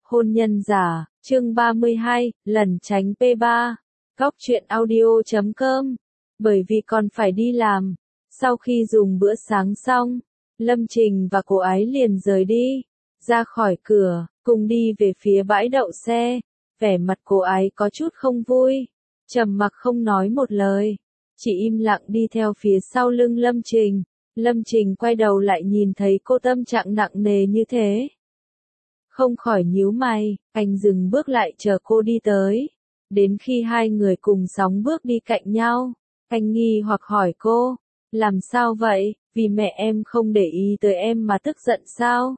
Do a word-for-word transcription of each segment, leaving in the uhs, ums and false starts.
Hôn nhân giả, chương ba mươi hai, lần tránh P ba. Góc truyện audio chấm com. Bởi vì còn phải đi làm. Sau khi dùng bữa sáng xong, Lâm Trình và cô ấy liền rời đi. Ra khỏi cửa, cùng đi về phía bãi đậu xe. Vẻ mặt cô ấy có chút không vui. Trầm mặc không nói một lời. Chỉ im lặng đi theo phía sau lưng Lâm Trình. Lâm Trình quay đầu lại nhìn thấy cô tâm trạng nặng nề như thế. Không khỏi nhíu mày, anh dừng bước lại chờ cô đi tới. Đến khi hai người cùng sóng bước đi cạnh nhau, anh nghi hoặc hỏi cô, làm sao vậy, vì mẹ em không để ý tới em mà tức giận sao?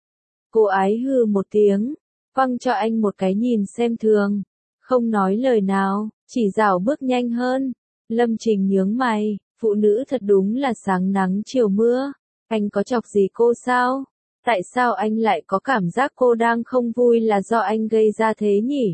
Cô ấy hừ một tiếng, quăng cho anh một cái nhìn xem thường, không nói lời nào, chỉ dạo bước nhanh hơn. Lâm Trình nhướng mày, phụ nữ thật đúng là sáng nắng chiều mưa, anh có chọc gì cô sao? Tại sao anh lại có cảm giác cô đang không vui là do anh gây ra thế nhỉ?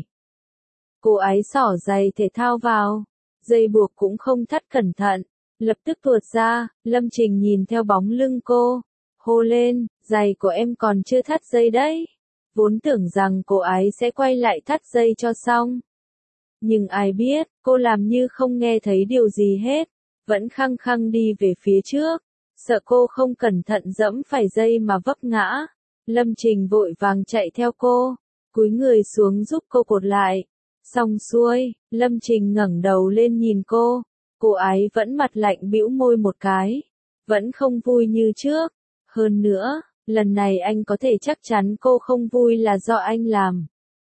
Cô ấy xỏ giày thể thao vào, dây buộc cũng không thắt cẩn thận, lập tức tuột ra. Lâm Trình nhìn theo bóng lưng cô, hô lên, giày của em còn chưa thắt dây đấy. Vốn tưởng rằng cô ấy sẽ quay lại thắt dây cho xong. Nhưng ai biết, cô làm như không nghe thấy điều gì hết, vẫn khăng khăng đi về phía trước. Sợ cô không cẩn thận dẫm phải dây mà vấp ngã. Lâm Trình vội vàng chạy theo cô, cúi người xuống giúp cô cột lại. Xong xuôi, Lâm Trình ngẩng đầu lên nhìn cô. Cô ấy vẫn mặt lạnh bĩu môi một cái, vẫn không vui như trước. Hơn nữa, lần này anh có thể chắc chắn cô không vui là do anh làm.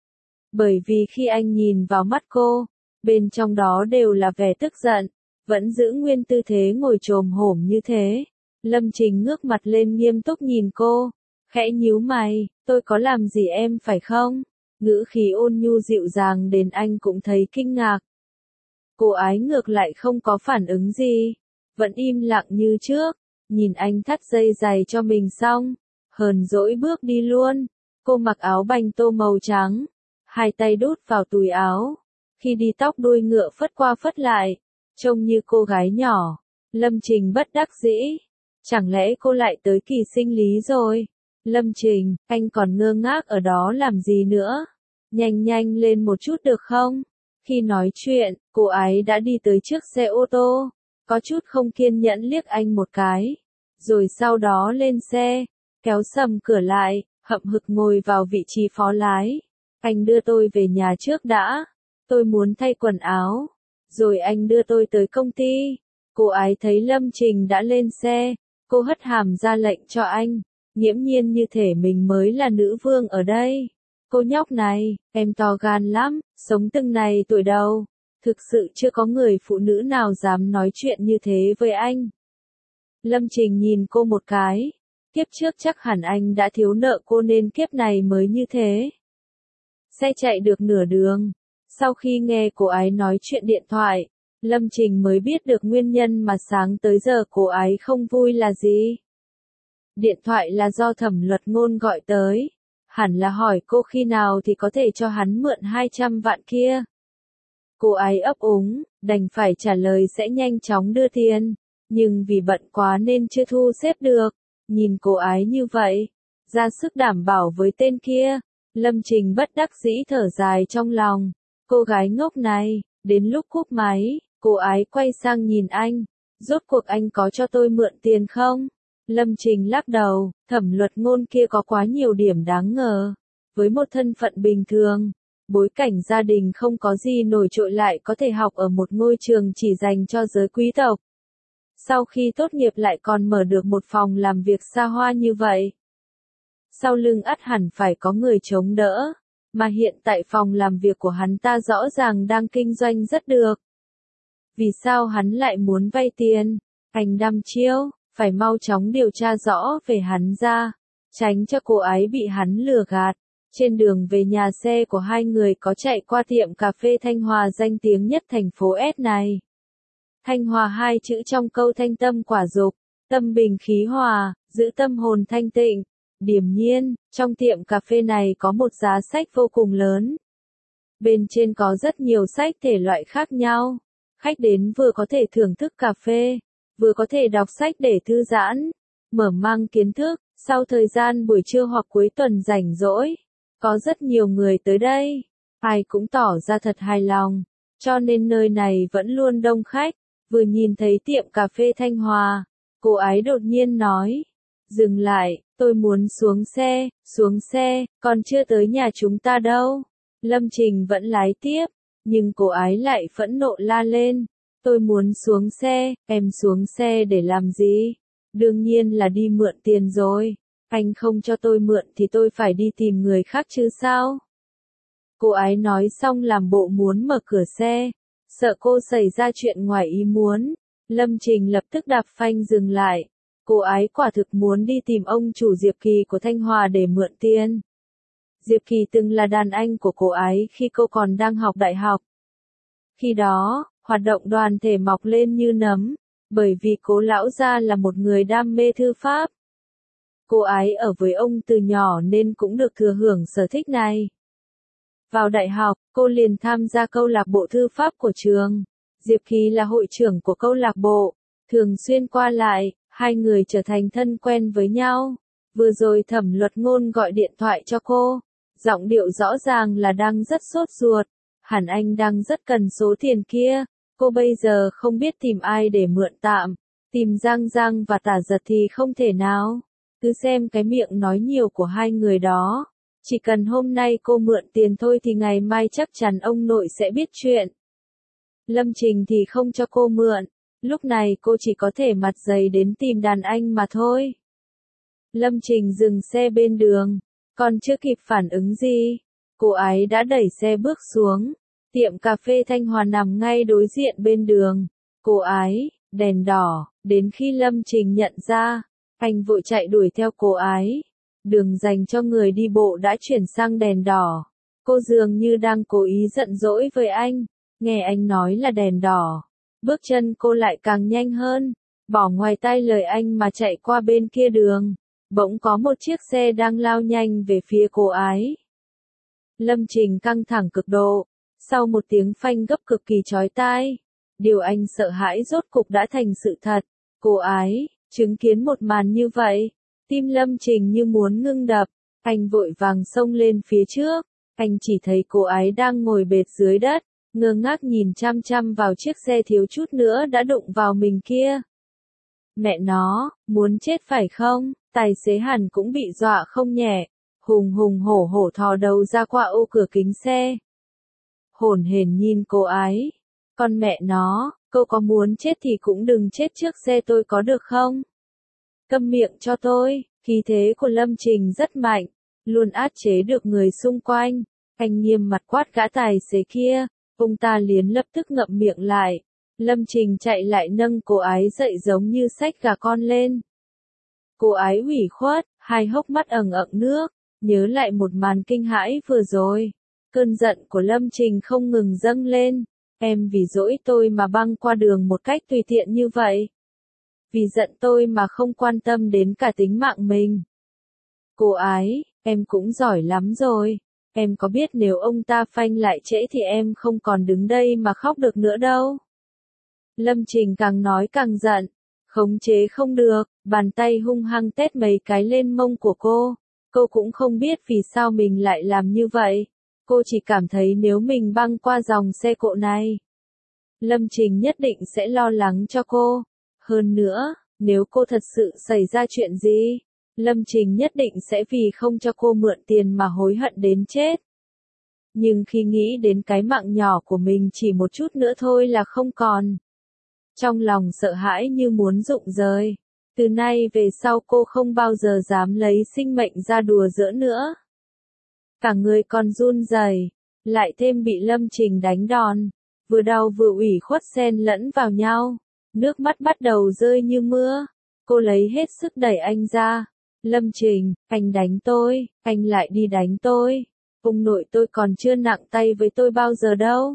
Bởi vì khi anh nhìn vào mắt cô, bên trong đó đều là vẻ tức giận, vẫn giữ nguyên tư thế ngồi chồm hổm như thế. Lâm Trình ngước mặt lên nghiêm túc nhìn cô, khẽ nhíu mày, tôi có làm gì em phải không? Ngữ khí ôn nhu dịu dàng đến anh cũng thấy kinh ngạc. Cô ấy ngược lại không có phản ứng gì, vẫn im lặng như trước, nhìn anh thắt dây giày cho mình xong, hờn dỗi bước đi luôn. Cô mặc áo banh tô màu trắng, hai tay đút vào túi áo, khi đi tóc đuôi ngựa phất qua phất lại, trông như cô gái nhỏ. Lâm Trình bất đắc dĩ. Chẳng lẽ cô lại tới kỳ sinh lý rồi? Lâm Trình, anh còn ngơ ngác ở đó làm gì nữa? Nhanh nhanh lên một chút được không? Khi nói chuyện, cô ấy đã đi tới trước xe ô tô, có chút không kiên nhẫn liếc anh một cái, rồi sau đó lên xe, kéo sầm cửa lại, hậm hực ngồi vào vị trí phó lái. Anh đưa tôi về nhà trước đã, tôi muốn thay quần áo, rồi anh đưa tôi tới công ty. Cô ấy thấy Lâm Trình đã lên xe, cô hất hàm ra lệnh cho anh, nghiễm nhiên như thể mình mới là nữ vương ở đây. Cô nhóc này, em to gan lắm, sống từng này tuổi đầu, thực sự chưa có người phụ nữ nào dám nói chuyện như thế với anh. Lâm Trình nhìn cô một cái, kiếp trước chắc hẳn anh đã thiếu nợ cô nên kiếp này mới như thế. Xe chạy được nửa đường, sau khi nghe cô ấy nói chuyện điện thoại, Lâm Trình mới biết được nguyên nhân mà sáng tới giờ cô ấy không vui là gì. Điện thoại là do Thẩm Luật Ngôn gọi tới, hẳn là hỏi cô khi nào thì có thể cho hắn mượn hai trăm vạn kia. Cô ấy ấp úng, đành phải trả lời sẽ nhanh chóng đưa tiền, nhưng vì bận quá nên chưa thu xếp được. Nhìn cô ấy như vậy, ra sức đảm bảo với tên kia, Lâm Trình bất đắc dĩ thở dài trong lòng. Cô gái ngốc này, đến lúc cúp máy, cô ấy quay sang nhìn anh, rốt cuộc anh có cho tôi mượn tiền không? Lâm Trình lắc đầu, Thẩm Luật Ngôn kia có quá nhiều điểm đáng ngờ. Với một thân phận bình thường, bối cảnh gia đình không có gì nổi trội lại có thể học ở một ngôi trường chỉ dành cho giới quý tộc. Sau khi tốt nghiệp lại còn mở được một phòng làm việc xa hoa như vậy. Sau lưng ắt hẳn phải có người chống đỡ, mà hiện tại phòng làm việc của hắn ta rõ ràng đang kinh doanh rất được. Vì sao hắn lại muốn vay tiền? Anh đăm chiêu, phải mau chóng điều tra rõ về hắn ra, tránh cho cô ấy bị hắn lừa gạt. Trên đường về nhà, xe của hai người có chạy qua tiệm cà phê Thanh Hòa danh tiếng nhất thành phố S này. Thanh Hòa hai chữ trong câu thanh tâm quả dục, tâm bình khí hòa, giữ tâm hồn thanh tịnh. Điềm nhiên, trong tiệm cà phê này có một giá sách vô cùng lớn. Bên trên có rất nhiều sách thể loại khác nhau. Khách đến vừa có thể thưởng thức cà phê, vừa có thể đọc sách để thư giãn, mở mang kiến thức, sau thời gian buổi trưa hoặc cuối tuần rảnh rỗi. Có rất nhiều người tới đây, ai cũng tỏ ra thật hài lòng, cho nên nơi này vẫn luôn đông khách. Vừa nhìn thấy tiệm cà phê Thanh Hòa, cô ấy đột nhiên nói, dừng lại, tôi muốn xuống xe, xuống xe, còn chưa tới nhà chúng ta đâu. Lâm Trình vẫn lái tiếp, nhưng cô ấy lại phẫn nộ la lên, tôi muốn xuống xe, em xuống xe để làm gì? Đương nhiên là đi mượn tiền rồi, anh không cho tôi mượn thì tôi phải đi tìm người khác chứ sao? Cô ấy nói xong làm bộ muốn mở cửa xe, sợ cô xảy ra chuyện ngoài ý muốn. Lâm Trình lập tức đạp phanh dừng lại. Cô ấy quả thực muốn đi tìm ông chủ Diệp Kỳ của Thanh Hòa để mượn tiền. Diệp Kỳ từng là đàn anh của cô ấy khi cô còn đang học đại học. Khi đó, hoạt động đoàn thể mọc lên như nấm, bởi vì Cố lão gia là một người đam mê thư pháp. Cô ấy ở với ông từ nhỏ nên cũng được thừa hưởng sở thích này. Vào đại học, cô liền tham gia câu lạc bộ thư pháp của trường. Diệp Kỳ là hội trưởng của câu lạc bộ, thường xuyên qua lại, hai người trở thành thân quen với nhau. Vừa rồi Thẩm Luật Ngôn gọi điện thoại cho cô, giọng điệu rõ ràng là đang rất sốt ruột, hẳn anh đang rất cần số tiền kia, cô bây giờ không biết tìm ai để mượn tạm, tìm Giang Giang và Tả Giật thì không thể nào, cứ xem cái miệng nói nhiều của hai người đó. Chỉ cần hôm nay cô mượn tiền thôi thì ngày mai chắc chắn ông nội sẽ biết chuyện. Lâm Trình thì không cho cô mượn, lúc này cô chỉ có thể mặt dày đến tìm đàn anh mà thôi. Lâm Trình dừng xe bên đường, còn chưa kịp phản ứng gì, cô ấy đã đẩy xe bước xuống. Tiệm cà phê Thanh Hòa nằm ngay đối diện bên đường. Cô ấy, đèn đỏ, đến khi Lâm Trình nhận ra, anh vội chạy đuổi theo cô ấy. Đường dành cho người đi bộ đã chuyển sang đèn đỏ. Cô dường như đang cố ý giận dỗi với anh, nghe anh nói là đèn đỏ. Bước chân cô lại càng nhanh hơn, bỏ ngoài tai lời anh mà chạy qua bên kia đường. Bỗng có một chiếc xe đang lao nhanh về phía cô ấy. Lâm Trình căng thẳng cực độ, sau một tiếng phanh gấp cực kỳ chói tai. Điều anh sợ hãi rốt cục đã thành sự thật. Cô ấy, chứng kiến một màn như vậy. Tim Lâm Trình như muốn ngưng đập, anh vội vàng xông lên phía trước, anh chỉ thấy cô ấy đang ngồi bệt dưới đất, ngơ ngác nhìn chăm chăm vào chiếc xe thiếu chút nữa đã đụng vào mình kia. Mẹ nó, muốn chết phải không? Tài xế hẳn cũng bị dọa không nhẹ, hùng hùng hổ hổ thò đầu ra qua ô cửa kính xe. Hổn hển nhìn cô ấy, con mẹ nó, cô có muốn chết thì cũng đừng chết trước xe tôi có được không? Câm miệng cho tôi, khí thế của Lâm Trình rất mạnh, luôn áp chế được người xung quanh. Anh nghiêm mặt quát gã tài xế kia, ông ta liền lập tức ngậm miệng lại. Lâm Trình chạy lại nâng cô ấy dậy giống như xách gà con lên. Cô ấy ủy khuất, hai hốc mắt ẩn ẩn nước, nhớ lại một màn kinh hãi vừa rồi. Cơn giận của Lâm Trình không ngừng dâng lên, em vì dỗi tôi mà băng qua đường một cách tùy tiện như vậy. Vì giận tôi mà không quan tâm đến cả tính mạng mình. Cô ấy, em cũng giỏi lắm rồi. Em có biết nếu ông ta phanh lại trễ thì em không còn đứng đây mà khóc được nữa đâu. Lâm Trình càng nói càng giận, khống chế không được, bàn tay hung hăng tét mấy cái lên mông của cô. Cô cũng không biết vì sao mình lại làm như vậy. Cô chỉ cảm thấy nếu mình băng qua dòng xe cộ này, Lâm Trình nhất định sẽ lo lắng cho cô. Hơn nữa, nếu cô thật sự xảy ra chuyện gì, Lâm Trình nhất định sẽ vì không cho cô mượn tiền mà hối hận đến chết. Nhưng khi nghĩ đến cái mạng nhỏ của mình chỉ một chút nữa thôi là không còn, trong lòng sợ hãi như muốn rụng rời. Từ nay về sau cô không bao giờ dám lấy sinh mệnh ra đùa giỡn nữa. Cả người còn run rẩy, lại thêm bị Lâm Trình đánh đòn, vừa đau vừa ủy khuất xen lẫn vào nhau. Nước mắt bắt đầu rơi như mưa. Cô lấy hết sức đẩy anh ra. Lâm Trình, anh đánh tôi, anh lại đi đánh tôi. Ông nội tôi còn chưa nặng tay với tôi bao giờ đâu.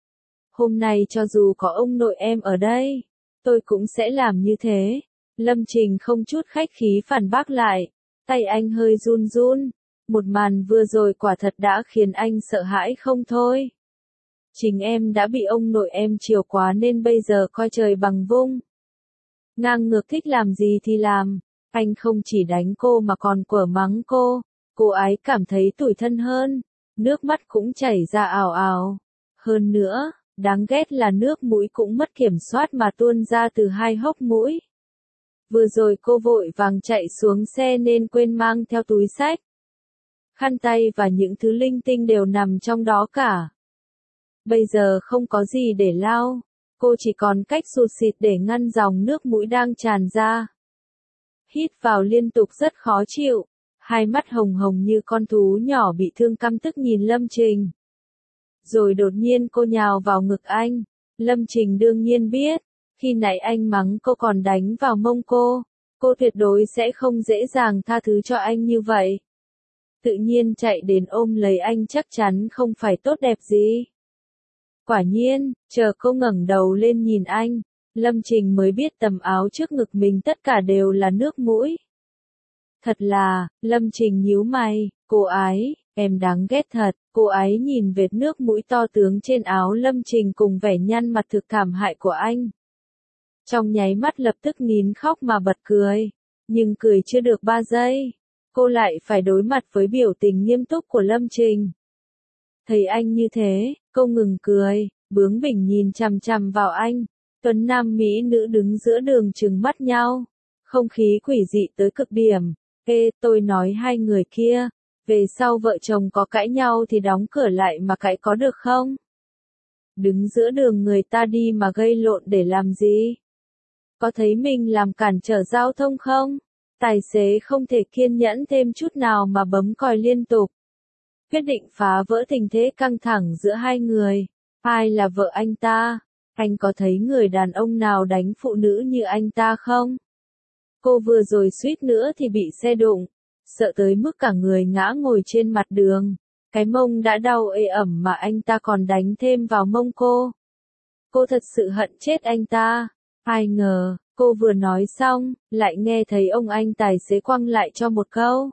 Hôm nay cho dù có ông nội em ở đây, tôi cũng sẽ làm như thế. Lâm Trình không chút khách khí phản bác lại. Tay anh hơi run run. Một màn vừa rồi quả thật đã khiến anh sợ hãi không thôi. Chính em đã bị ông nội em chiều quá nên bây giờ coi trời bằng vung. Ngang ngược thích làm gì thì làm, anh không chỉ đánh cô mà còn quở mắng cô. Cô ái cảm thấy tủi thân hơn, nước mắt cũng chảy ra ào ào. Hơn nữa, đáng ghét là nước mũi cũng mất kiểm soát mà tuôn ra từ hai hốc mũi. Vừa rồi cô vội vàng chạy xuống xe nên quên mang theo túi xách. Khăn tay và những thứ linh tinh đều nằm trong đó cả. Bây giờ không có gì để lau, cô chỉ còn cách sụt sịt để ngăn dòng nước mũi đang tràn ra. Hít vào liên tục rất khó chịu, hai mắt hồng hồng như con thú nhỏ bị thương căm tức nhìn Lâm Trình. Rồi đột nhiên cô nhào vào ngực anh, Lâm Trình đương nhiên biết, khi nãy anh mắng cô còn đánh vào mông cô, cô tuyệt đối sẽ không dễ dàng tha thứ cho anh như vậy. Tự nhiên chạy đến ôm lấy anh chắc chắn không phải tốt đẹp gì. Quả nhiên, chờ cô ngẩng đầu lên nhìn anh, Lâm Trình mới biết tầm áo trước ngực mình tất cả đều là nước mũi. Thật là, Lâm Trình nhíu mày, cô ái, em đáng ghét thật, cô ái nhìn vệt nước mũi to tướng trên áo Lâm Trình cùng vẻ nhăn mặt thực thảm hại của anh. Trong nháy mắt lập tức nín khóc mà bật cười, nhưng cười chưa được ba giây, cô lại phải đối mặt với biểu tình nghiêm túc của Lâm Trình. Thấy anh như thế, cô ngừng cười, bướng bỉnh nhìn chằm chằm vào anh, tuấn nam mỹ nữ đứng giữa đường trừng mắt nhau, không khí quỷ dị tới cực điểm. Ê, tôi nói hai người kia, về sau vợ chồng có cãi nhau thì đóng cửa lại mà cãi có được không? Đứng giữa đường người ta đi mà gây lộn để làm gì? Có thấy mình làm cản trở giao thông không? Tài xế không thể kiên nhẫn thêm chút nào mà bấm còi liên tục. Quyết định phá vỡ tình thế căng thẳng giữa hai người. Ai là vợ anh ta? Anh có thấy người đàn ông nào đánh phụ nữ như anh ta không? Cô vừa rồi suýt nữa thì bị xe đụng, sợ tới mức cả người ngã ngồi trên mặt đường. Cái mông đã đau ê ẩm mà anh ta còn đánh thêm vào mông cô. Cô thật sự hận chết anh ta. Ai ngờ, cô vừa nói xong, lại nghe thấy ông anh tài xế quăng lại cho một câu.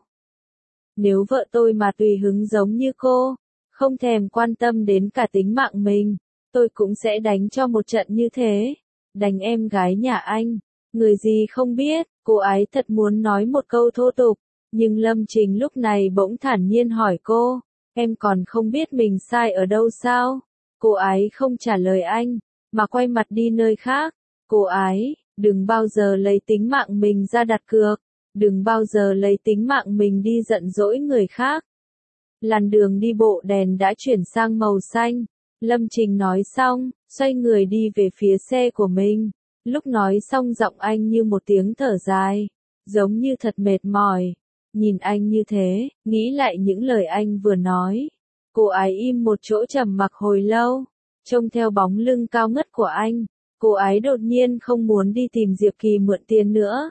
Nếu vợ tôi mà tùy hứng giống như cô, không thèm quan tâm đến cả tính mạng mình, tôi cũng sẽ đánh cho một trận như thế. Đánh em gái nhà anh. Người gì không biết, cô ấy thật muốn nói một câu thô tục, nhưng Lâm Trình lúc này bỗng thản nhiên hỏi cô, em còn không biết mình sai ở đâu sao? Cô ấy không trả lời anh, mà quay mặt đi nơi khác. Cô ấy, đừng bao giờ lấy tính mạng mình ra đặt cược, đừng bao giờ lấy tính mạng mình đi giận dỗi người khác. Làn đường đi bộ đèn đã chuyển sang màu xanh, Lâm Trình nói xong, xoay người đi về phía xe của mình. Lúc nói xong giọng anh như một tiếng thở dài, giống như thật mệt mỏi. Nhìn anh như thế, nghĩ lại những lời anh vừa nói. Cô ấy im một chỗ trầm mặc hồi lâu, trông theo bóng lưng cao ngất của anh. Cô ấy đột nhiên không muốn đi tìm Diệp Kỳ mượn tiền nữa.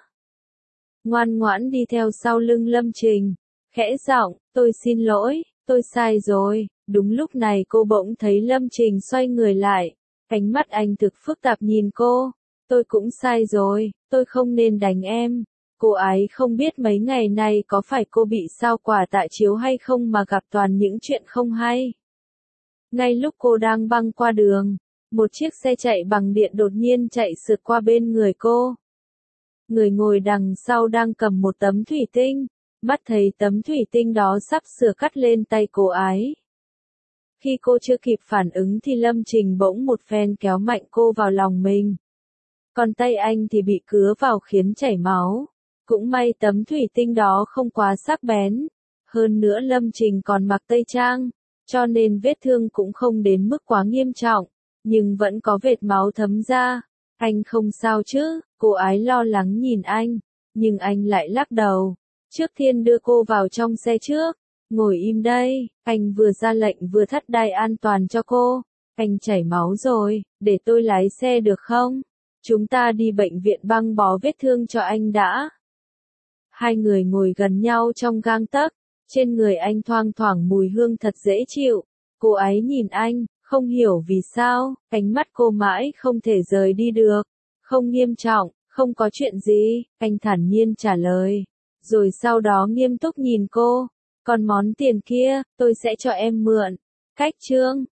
Ngoan ngoãn đi theo sau lưng Lâm Trình, khẽ giọng, tôi xin lỗi, tôi sai rồi. Đúng lúc này cô bỗng thấy Lâm Trình xoay người lại, ánh mắt anh thực phức tạp nhìn cô. Tôi cũng sai rồi, tôi không nên đánh em. Cô ấy không biết mấy ngày nay có phải cô bị sao quả tạ chiếu hay không mà gặp toàn những chuyện không hay. Ngay lúc cô đang băng qua đường, một chiếc xe chạy bằng điện đột nhiên chạy sượt qua bên người cô. Người ngồi đằng sau đang cầm một tấm thủy tinh, mắt thấy tấm thủy tinh đó sắp sửa cắt lên tay cô ấy. Khi cô chưa kịp phản ứng thì Lâm Trình bỗng một phen kéo mạnh cô vào lòng mình. Còn tay anh thì bị cứa vào khiến chảy máu. Cũng may tấm thủy tinh đó không quá sắc bén. Hơn nữa Lâm Trình còn mặc tây trang, cho nên vết thương cũng không đến mức quá nghiêm trọng, nhưng vẫn có vệt máu thấm ra. Anh không sao chứ? Cô ấy lo lắng nhìn anh, nhưng anh lại lắc đầu. Trước tiên đưa cô vào trong xe trước. Ngồi im đây, anh vừa ra lệnh vừa thắt đai an toàn cho cô. Anh chảy máu rồi, để tôi lái xe được không? Chúng ta đi bệnh viện băng bó vết thương cho anh đã. Hai người ngồi gần nhau trong gang tấc, trên người anh thoang thoảng mùi hương thật dễ chịu. Cô ấy nhìn anh, không hiểu vì sao, ánh mắt cô mãi không thể rời đi được. Không nghiêm trọng, không có chuyện gì, anh thản nhiên trả lời. Rồi sau đó nghiêm túc nhìn cô, còn món tiền kia, tôi sẽ cho em mượn. Cách chương